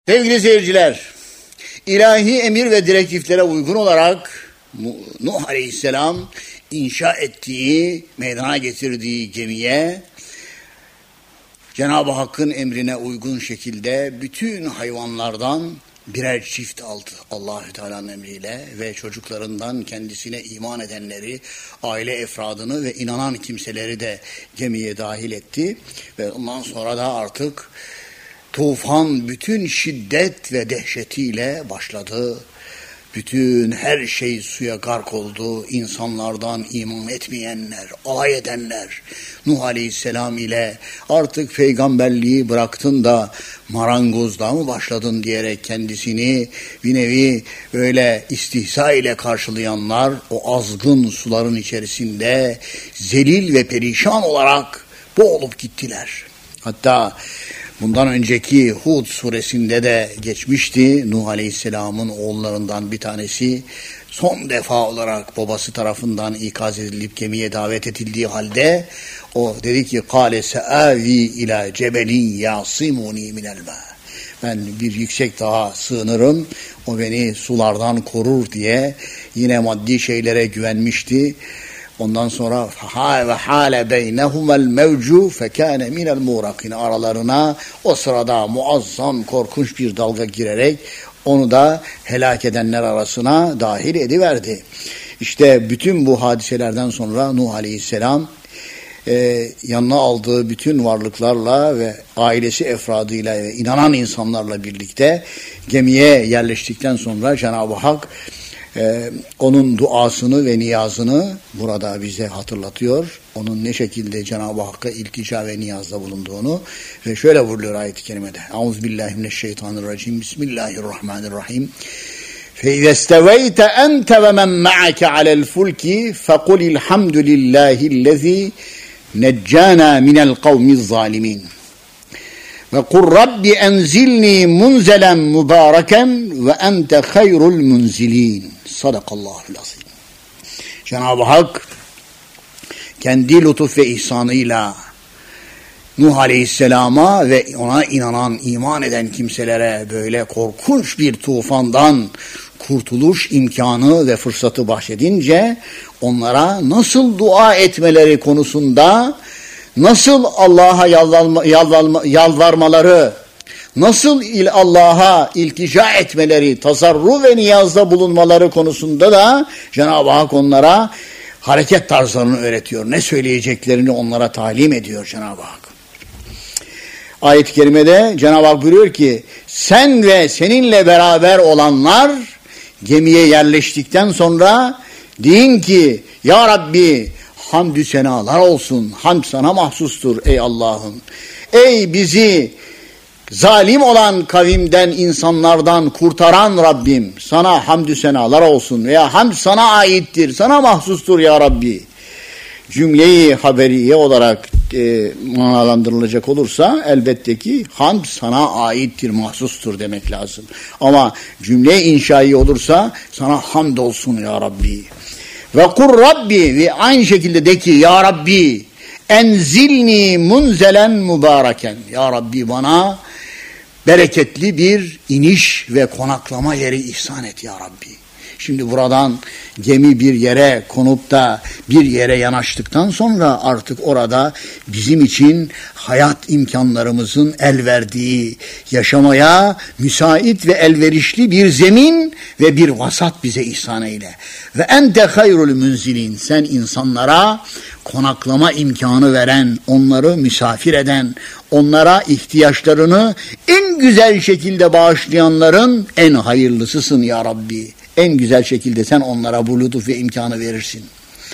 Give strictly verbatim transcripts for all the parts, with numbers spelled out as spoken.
Sevgili seyirciler, ilahi emir ve direktiflere uygun olarak Nuh Aleyhisselam inşa ettiği, meydana getirdiği gemiye Cenab-ı Hakk'ın emrine uygun şekilde bütün hayvanlardan birer çift aldı Allah-u Teala'nın emriyle ve çocuklarından kendisine iman edenleri, aile efradını ve inanan kimseleri de gemiye dahil etti ve ondan sonra da artık tufan bütün şiddet ve dehşetiyle başladı. Bütün her şey suya gark oldu. İnsanlardan iman etmeyenler, alay edenler, Nuh Aleyhisselam ile artık peygamberliği bıraktın da marangozluğa mı başladın diyerek kendisini bir nevi böyle istihza ile karşılayanlar o azgın suların içerisinde zelil ve perişan olarak boğulup gittiler. Hatta bundan önceki Hud suresinde de geçmişti. Nuh Aleyhisselam'ın oğullarından bir tanesi son defa olarak babası tarafından ikaz edilip gemiye davet edildiği halde o dedi ki "Kâle se'âvi ilâ cebelin yâsimûnî minel mâ." Ben bir yüksek dağa sığınırım, o beni sulardan korur diye yine maddi şeylere güvenmişti. Ondan sonra ve hale beynehumel mevcu fekâne minel muğrakin, aralarına o sırada muazzam korkunç bir dalga girerek onu da helak edenler arasına dahil ediverdi. İşte bütün bu hadiselerden sonra Nuh Aleyhisselam e, yanına aldığı bütün varlıklarla ve ailesi efradıyla ve inanan insanlarla birlikte gemiye yerleştikten sonra Cenab-ı Hak Ee, onun duasını ve niyazını burada bize hatırlatıyor. Onun ne şekilde Cenab-ı Hakk'a iltica ve niyazda bulunduğunu ve şöyle buyuruyor ayet-i kerimede. Euzubillahimineşşeytanirracim. Bismillahirrahmanirrahim. فَاِذَا اسْتَوَيْتَ أَنْتَ وَمَنْ مَعَكَ عَلَى الْفُلْكِ فَقُلِ الْحَمْدُ لِلّٰهِ الَّذ۪ي نَجَّانَا مِنَ الْقَوْمِ الظَّالِمِينَ وَقُلْ رَبِّ اَنْزِلْنِي مُنْزَلًا مُبَارَكًا وَاَنْتَ خَيْرُ الْمُنْزِلِينَ. Sadakallahul azim. Cenab-ı Hak kendi lütuf ve ihsanıyla Nuh Aleyhisselam'a ve ona inanan, iman eden kimselere böyle korkunç bir tufandan kurtuluş imkanı ve fırsatı bahşedince onlara nasıl dua etmeleri konusunda, nasıl Allah'a yalvarma, yalvarma, yalvarmaları, nasıl Allah'a iltica etmeleri, tazarru ve niyazda bulunmaları konusunda da Cenab-ı Hak onlara hareket tarzlarını öğretiyor. Ne söyleyeceklerini onlara talim ediyor Cenab-ı Hak. Ayet-i kerimede Cenab-ı Hak buyuruyor ki sen ve seninle beraber olanlar gemiye yerleştikten sonra deyin ki ya Rabbi hamdü senalar olsun, hamd sana mahsustur ey Allah'ım. Ey bizi zalim olan kavimden, insanlardan kurtaran Rabbim, sana hamdü senalar olsun veya hamd sana aittir, sana mahsustur ya Rabbi. Cümleyi haberiye olarak e, manalandırılacak olursa elbette ki hamd sana aittir, mahsustur demek lazım. Ama cümle inşai olursa sana hamd olsun ya Rabbi. Ve kur Rabbi, ve aynı şekilde de ki ya Rabbi enzilni munzelen mübareken, ya Rabbi bana bereketli bir iniş ve konaklama yeri ihsan et ya Rabbi. Şimdi buradan gemi bir yere konup da bir yere yanaştıktan sonra artık orada bizim için hayat imkanlarımızın el verdiği, yaşamaya müsait ve elverişli bir zemin ve bir vasat bize ihsan eyle. Ve ente hayrul münzilin, sen insanlara konaklama imkanı veren, onları misafir eden, onlara ihtiyaçlarını en güzel şekilde bağışlayanların en hayırlısısın ya Rabbi. En güzel şekilde sen onlara bu lütuf ve imkanı verirsin.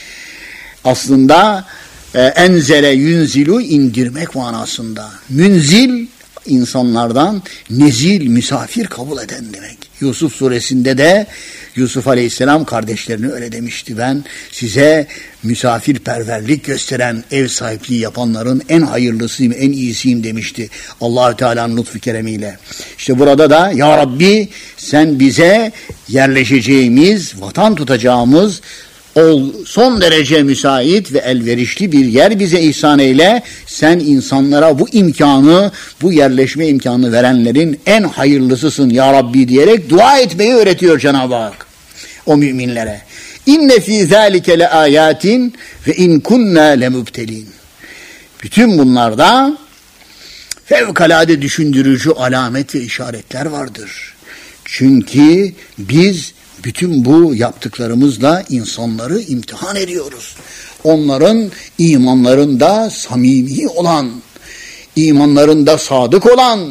Aslında e, enzele yunzilu indirmek manasında. Münzil insanlardan, nezil misafir kabul eden demek. Yusuf suresinde de Yusuf Aleyhisselam kardeşlerine öyle demişti. Ben size misafirperverlik gösteren, ev sahipliği yapanların en hayırlısıyım, en iyisiyim demişti. Allah-u Teala'nın lütfu keremiyle. İşte burada da ya Rabbi sen bize yerleşeceğimiz, vatan tutacağımız ol, son derece müsait ve elverişli bir yer bize ihsan eyle. Sen insanlara bu imkanı, bu yerleşme imkanı verenlerin en hayırlısısın ya Rabbi diyerek dua etmeyi öğretiyor Cenab-ı Hak o müminlere. İnne fî zâlike le âyâtin ve in kunnâ lemubtelîn. Bütün bunlarda fevkalade düşündürücü alamet ve işaretler vardır. Çünkü biz bütün bu yaptıklarımızla insanları imtihan ediyoruz. Onların imanlarında samimi olan, imanlarında sadık olan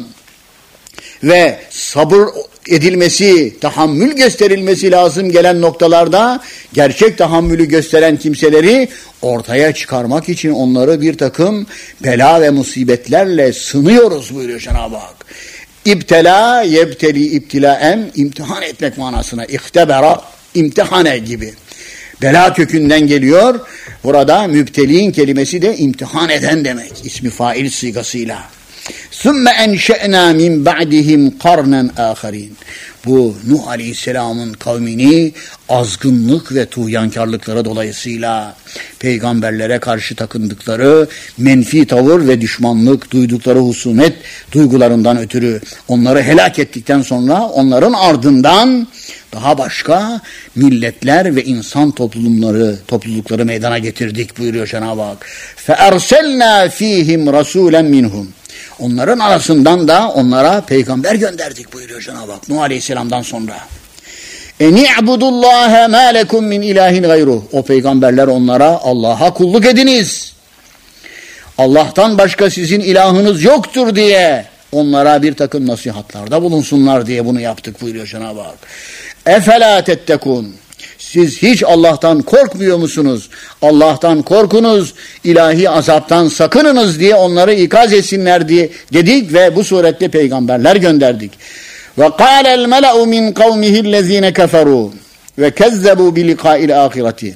ve sabır edilmesi, tahammül gösterilmesi lazım gelen noktalarda gerçek tahammülü gösteren kimseleri ortaya çıkarmak için onları bir takım bela ve musibetlerle sınıyoruz buyuruyor Cenab-ı Hak. İbtela, yebteli ibtilaen, imtihan etmek manasına. İhtebera, imtihane gibi. Bela kökünden geliyor. Burada mübtelin kelimesi de imtihan eden demek. İsmi fail sigasıyla. ثُمَّ اَنْشَأْنَا مِنْ بَعْدِهِمْ قَرْنًا آخَرِينَ. Bu Nuh Aleyhisselam'ın kavmini azgınlık ve tuğyankarlıkları dolayısıyla peygamberlere karşı takındıkları menfi tavır ve düşmanlık, duydukları husumet duygularından ötürü onları helak ettikten sonra onların ardından daha başka milletler ve insan toplumları, toplulukları meydana getirdik buyuruyor Cenab-ı Hak. فَاَرْسَلْنَا ف۪يهِمْ رَسُولًا مِنْهُمْ. Onların arasından da onlara peygamber gönderdik buyuruyor Cenab-ı Hak Nuh Aleyhisselam'dan sonra. اَنِعْبُدُوا مَا لَكُمْ مِنْ اِلٰهٍ غَيْرُهُ. O peygamberler onlara Allah'a kulluk ediniz. Allah'tan başka sizin ilahınız yoktur diye onlara bir takım nasihatlarda bulunsunlar diye bunu yaptık buyuruyor Cenab-ı Hak. اَفَلَا تَتَّكُونَ. Siz hiç Allah'tan korkmuyor musunuz? Allah'tan korkunuz, ilahi azaptan sakınınız diye onları ikaz etsinler diye dedik ve bu surette peygamberler gönderdik. Ve kâlel mela'u min kavmihillezîne keferû ve kezzebû bi liqâil âhireti.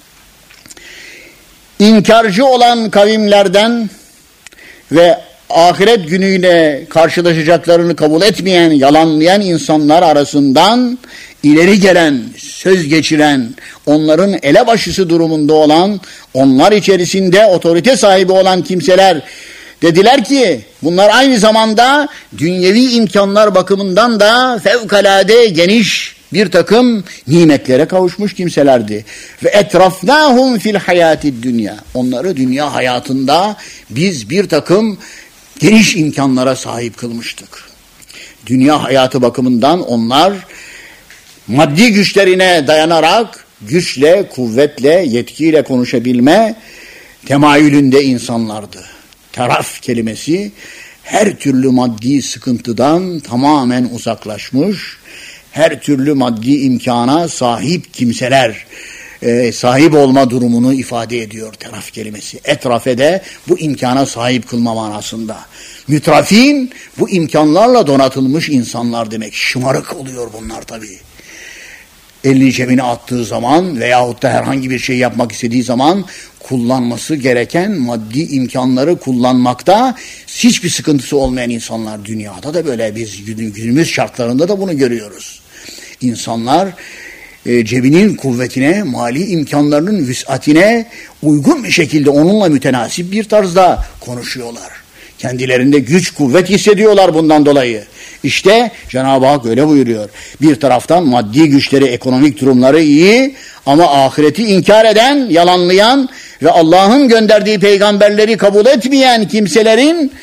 İnkarcı olan kavimlerden ve ahiret günüyle karşılaşacaklarını kabul etmeyen, yalanlayan insanlar arasından ileri gelen, söz geçiren, onların elebaşısı durumunda olan, onlar içerisinde otorite sahibi olan kimseler dediler ki, bunlar aynı zamanda dünyevi imkanlar bakımından da fevkalade geniş bir takım nimetlere kavuşmuş kimselerdi. Ve etrafnâhum fil hayâtid dünya. Onları dünya hayatında biz bir takım geniş imkanlara sahip kılmıştık. Dünya hayatı bakımından onlar maddi güçlerine dayanarak güçle, kuvvetle, yetkiyle konuşabilme temayülünde insanlardı. Taraf kelimesi her türlü maddi sıkıntıdan tamamen uzaklaşmış, her türlü maddi imkana sahip kimseler, e, sahip olma durumunu ifade ediyor taraf kelimesi. Etrafe de bu imkana sahip kılma manasında. Mütrafin bu imkanlarla donatılmış insanlar demek. Şımarık oluyor bunlar tabii. Elini cebine attığı zaman veyahut da herhangi bir şey yapmak istediği zaman kullanması gereken maddi imkanları kullanmakta hiçbir sıkıntısı olmayan insanlar. Dünyada da böyle, biz günümüz şartlarında da bunu görüyoruz. İnsanlar e, cebinin kuvvetine, mali imkanlarının vüsatine uygun bir şekilde onunla mütenasip bir tarzda konuşuyorlar. Kendilerinde güç, kuvvet hissediyorlar bundan dolayı. İşte Cenab-ı Hak öyle buyuruyor. Bir taraftan maddi güçleri, ekonomik durumları iyi ama ahireti inkar eden, yalanlayan ve Allah'ın gönderdiği peygamberleri kabul etmeyen kimselerin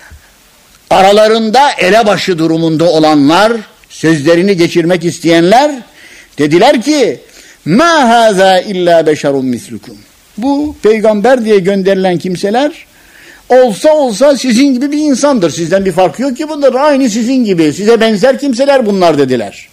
aralarında elebaşı durumunda olanlar, sözlerini geçirmek isteyenler dediler ki مَا هَذَا اِلَّا بَشَرٌ مِثْلُكُمْ. Bu peygamber diye gönderilen kimseler olsa olsa sizin gibi bir insandır. Sizden bir farkı yok ki bunlar. Aynı sizin gibi. Size benzer kimseler bunlar dediler.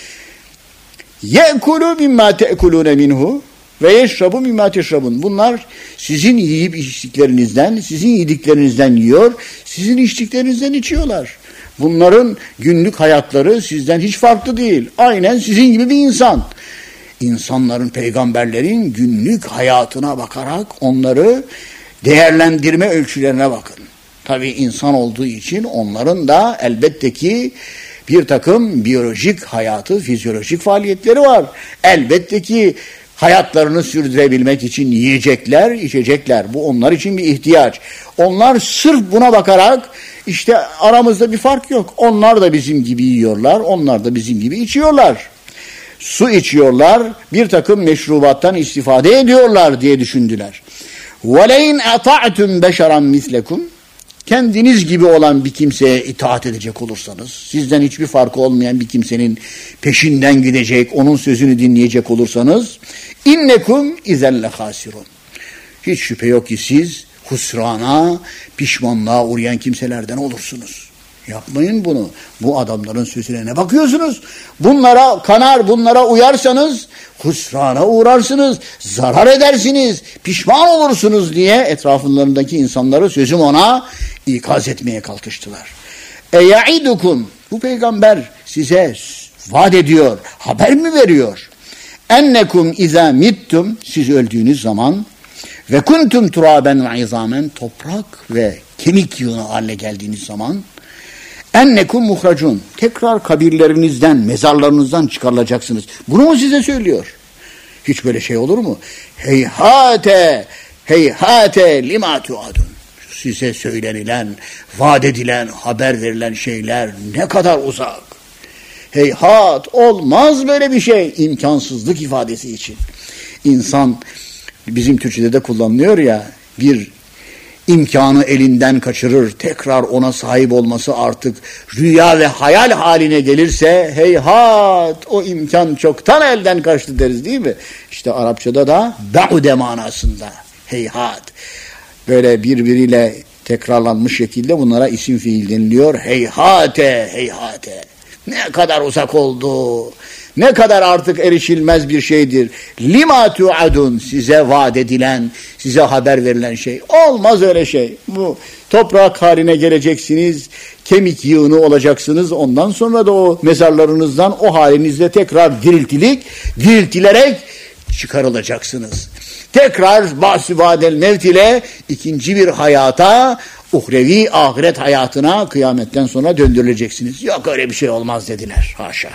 يَأْكُلُوا مِمَّا تَأْكُلُونَ مِنْهُ وَيَشْرَبُوا مِمَّا تَشْرَبُونَ. Bunlar sizin yiyip içtiklerinizden, sizin yediklerinizden yiyor, sizin içtiklerinizden içiyorlar. Bunların günlük hayatları sizden hiç farklı değil. Aynen sizin gibi bir insan. İnsanların, peygamberlerin günlük hayatına bakarak onları değerlendirme ölçülerine bakın. Tabii insan olduğu için onların da elbette ki bir takım biyolojik hayatı, fizyolojik faaliyetleri var. Elbette ki hayatlarını sürdürebilmek için yiyecekler, içecekler. Bu onlar için bir ihtiyaç. Onlar sırf buna bakarak işte aramızda bir fark yok. Onlar da bizim gibi yiyorlar, onlar da bizim gibi içiyorlar. Su içiyorlar, bir takım meşrubattan istifade ediyorlar diye düşündüler. وَلَيْنْ اَطَعْتُمْ بَشَرًا مِثْلَكُمْ Kendiniz gibi olan bir kimseye itaat edecek olursanız, sizden hiçbir farkı olmayan bir kimsenin peşinden gidecek, onun sözünü dinleyecek olursanız, innekum izelle hasirun. Hiç şüphe yok ki siz husrana, pişmanlığa uğrayan kimselerden olursunuz. Yapmayın bunu. Bu adamların sözüne ne bakıyorsunuz? Bunlara kanar, bunlara uyarsanız husrana uğrarsınız, zarar edersiniz, pişman olursunuz diye etraflarındaki insanları sözüm ona ikaz etmeye kalkıştılar. E ya'idukum, bu peygamber size vaat ediyor, haber mi veriyor? Ennekum izâ mittum, siz öldüğünüz zaman ve kuntum turaben ve izamen, toprak ve kemik yığını haline geldiğiniz zaman ennekum muhracun, tekrar kabirlerinizden, mezarlarınızdan çıkarılacaksınız. Bunu mu size söylüyor? Hiç böyle şey olur mu? Heyhate, heyhate lima tuadun. Size söylenilen, vaat edilen, haber verilen şeyler ne kadar uzak. Heyhat, olmaz böyle bir şey. İmkansızlık ifadesi için. İnsan, bizim Türkçe'de de kullanılıyor ya, bir imkanı elinden kaçırır, tekrar ona sahip olması artık rüya ve hayal haline gelirse, heyhat, o imkan çoktan elden kaçtı deriz değil mi? İşte Arapçada da ba'ude manasında, heyhat. Böyle birbiriyle tekrarlanmış şekilde bunlara isim fiil deniliyor. Heyhate, heyhate. Ne kadar uzak oldu. Ne kadar artık erişilmez bir şeydir. Lima tu'adun, size vaat edilen, size haber verilen şey. Olmaz öyle şey. Bu toprak haline geleceksiniz, kemik yığını olacaksınız. Ondan sonra da o mezarlarınızdan o halinizde tekrar diriltilik, diriltilerek çıkarılacaksınız. Tekrar ba'si ba'del mevt ile ikinci bir hayata, uhrevi ahiret hayatına kıyametten sonra döndürüleceksiniz. Yok öyle bir şey olmaz dediler. Haşa.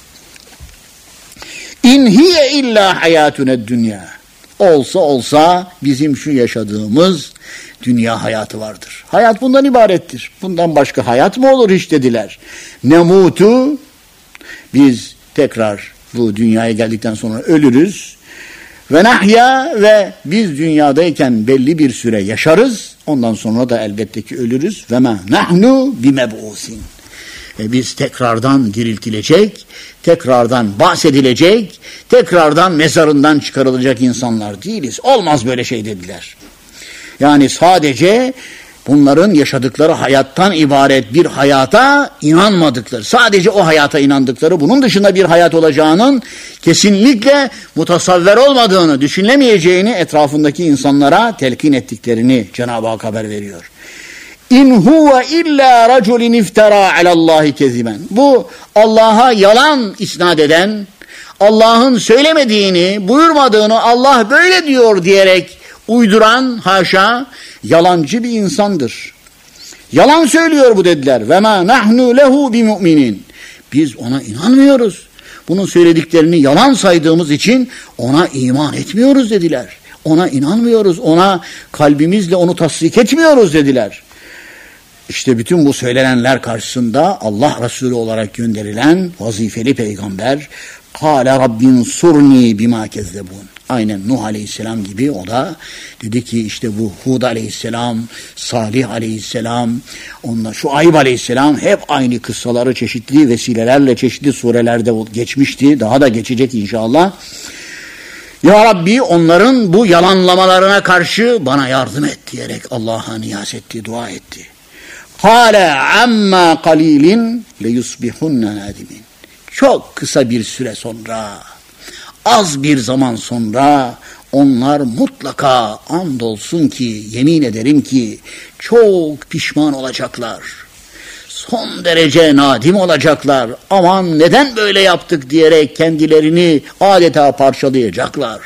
İn hiye illa hayatune dünya. Olsa olsa bizim şu yaşadığımız dünya hayatı vardır. Hayat bundan ibarettir. Bundan başka hayat mı olur hiç dediler. Nemutu, biz tekrar bu dünyaya geldikten sonra ölürüz. Ve nahya, ve biz dünyadayken belli bir süre yaşarız. Ondan sonra da elbette ki ölürüz. Ve ma nahnu bimeb'usin. E biz tekrardan diriltilecek, tekrardan bahsedilecek, tekrardan mezarından çıkarılacak insanlar değiliz. Olmaz böyle şey dediler. Yani sadece bunların yaşadıkları hayattan ibaret bir hayata inanmadıkları, sadece o hayata inandıkları, bunun dışında bir hayat olacağının kesinlikle mutasavver olmadığını, düşünülemeyeceğini etrafındaki insanlara telkin ettiklerini Cenab-ı Hak haber veriyor. İn huve illa raculun iftara alallahi keziben. Bu Allah'a yalan isnat eden, Allah'ın söylemediğini, buyurmadığını Allah böyle diyor diyerek uyduran, haşa, yalancı bir insandır. Yalan söylüyor bu dediler. Ve ma nahnu lehu bimü'minin. Biz ona inanmıyoruz. Bunun söylediklerini yalan saydığımız için ona iman etmiyoruz dediler. Ona inanmıyoruz, ona kalbimizle onu tasdik etmiyoruz dediler. İşte bütün bu söylenenler karşısında Allah Resulü olarak gönderilen vazifeli peygamber Kâle Rabbin surni bima kezzebun. Aynen Nuh Aleyhisselam gibi o da dedi ki işte bu Hud Aleyhisselam, Salih Aleyhisselam, onlar Şuayb Aleyhisselam hep aynı kıssaları çeşitli vesilelerle çeşitli surelerde geçmişti. Daha da geçecek inşallah. Ya Rabbi onların bu yalanlamalarına karşı bana yardım et diyerek Allah'a niyaz etti, dua etti. Kâle amma qalilin leyusbihunne nadimin. Çok kısa bir süre sonra, az bir zaman sonra onlar mutlaka andolsun ki, yemin ederim ki çok pişman olacaklar. Son derece nadim olacaklar. Aman neden böyle yaptık diyerek kendilerini adeta parçalayacaklar.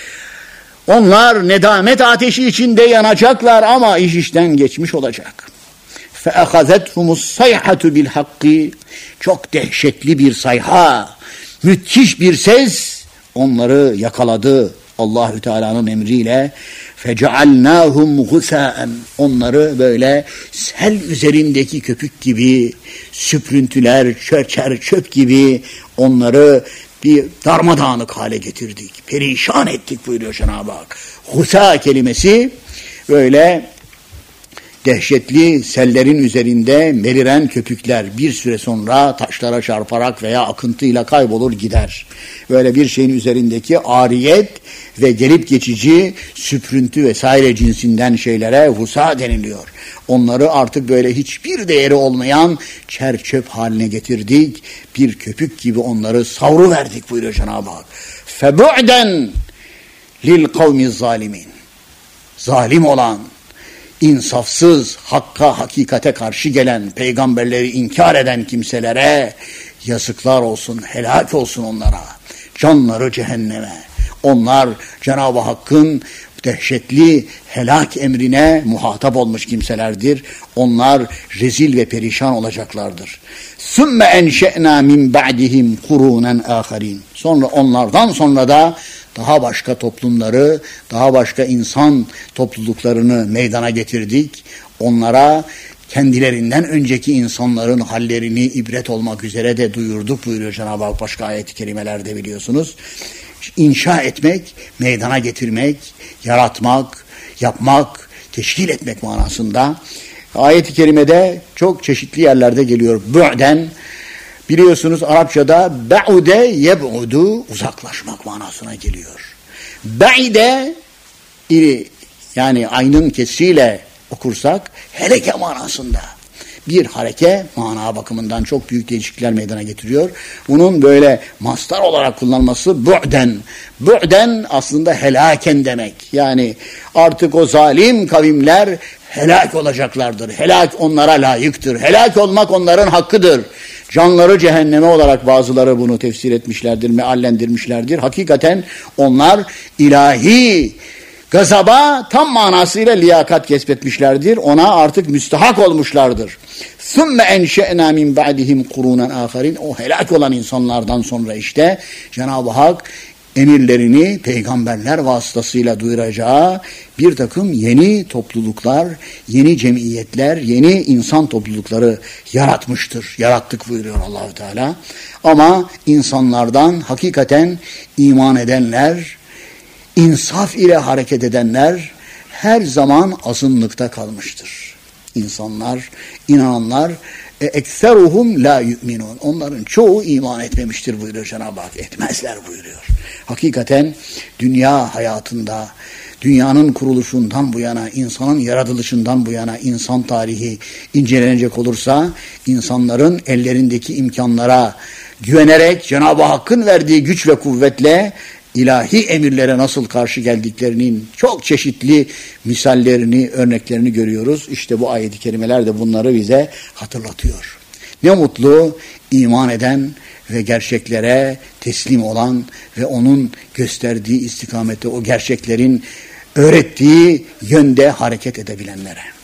Onlar nedamet ateşi içinde yanacaklar ama iş işten geçmiş olacak. فَاَخَذَتْهُمُ الصَّيْحَةُ بِالْحَقِّ. Çok dehşetli bir sayha, müthiş bir ses onları yakaladı Allahü Teala'nın emriyle. Fecealnâhum gusâen, onları böyle sel üzerindeki köpük gibi, süprüntüler, çöçer çöp gibi onları bir darmadağınık hale getirdik. Perişan ettik buyuruyor Cenab-ı Hak. Gusâ kelimesi böyle dehşetli sellerin üzerinde meriren köpükler bir süre sonra taşlara çarparak veya akıntıyla kaybolur gider. Böyle bir şeyin üzerindeki ariyet ve gelip geçici süprüntü vesaire cinsinden şeylere husa deniliyor. Onları artık böyle hiçbir değeri olmayan çer çöp haline getirdik. Bir köpük gibi onları savruverdik buyuruyor Cenab-ı Hak. فَبُعْدًا لِلْقَوْمِ الظَّالِمِينَ. Zalim olan, insafsız, hakka, hakikate karşı gelen, peygamberleri inkar eden kimselere yazıklar olsun, helak olsun onlara. Canları cehenneme. Onlar Cenab-ı Hakk'ın dehşetli helak emrine muhatap olmuş kimselerdir. Onlar rezil ve perişan olacaklardır. ثُمَّ اَنْشَئْنَا مِنْ بَعْدِهِمْ قُرُونًا آخَرِينَ. Sonra onlardan sonra da daha başka toplumları, daha başka insan topluluklarını meydana getirdik. Onlara kendilerinden önceki insanların hallerini ibret olmak üzere de duyurduk buyuruyor Cenab-ı Hak başka ayet-i kerimelerde biliyorsunuz. İnşa etmek, meydana getirmek, yaratmak, yapmak, teşkil etmek manasında. Ayet-i kerimede çok çeşitli yerlerde geliyor. Bu'den, biliyorsunuz Arapçada ba'ude yeb'udu, uzaklaşmak manasına geliyor. Ba'ide, iri, yani aynın kesriyle okursak heleke manasında. Bir hareke mana bakımından çok büyük değişiklikler meydana getiriyor. Bunun böyle mastar olarak kullanılması bu'den. Bu'den aslında helaken demek. Yani artık o zalim kavimler helak olacaklardır. Helak onlara layıktır. Helak olmak onların hakkıdır. Canları cehenneme olarak bazıları bunu tefsir etmişlerdir, meallendirmişlerdir. Hakikaten onlar ilahi gazaba tam manasıyla liyakat kesbetmişlerdir. Ona artık müstahak olmuşlardır. ثُمَّ اَنْشَئْنَا مِنْ بَعْدِهِمْ قُرُونًا آخَرِينَ. O helak olan insanlardan sonra işte Cenab-ı Hak emirlerini peygamberler vasıtasıyla duyuracağı bir takım yeni topluluklar, yeni cemiyetler, yeni insan toplulukları yaratmıştır. Yarattık buyuruyor Allah-u Teala. Ama insanlardan hakikaten iman edenler, İnsaf ile hareket edenler her zaman azınlıkta kalmıştır. İnsanlar, inananlar ekseruhum la yu'minun. Onların çoğu iman etmemiştir buyuruyor Cenab-ı Hak. Etmezler buyuruyor. Hakikaten dünya hayatında, dünyanın kuruluşundan bu yana, insanın yaratılışından bu yana insan tarihi incelenecek olursa insanların ellerindeki imkanlara güvenerek Cenab-ı Hakk'ın verdiği güç ve kuvvetle ilahi emirlere nasıl karşı geldiklerinin çok çeşitli misallerini, örneklerini görüyoruz. İşte bu ayet-i kerimeler de bunları bize hatırlatıyor. Ne mutlu iman eden ve gerçeklere teslim olan ve onun gösterdiği istikamette o gerçeklerin öğrettiği yönde hareket edebilenlere.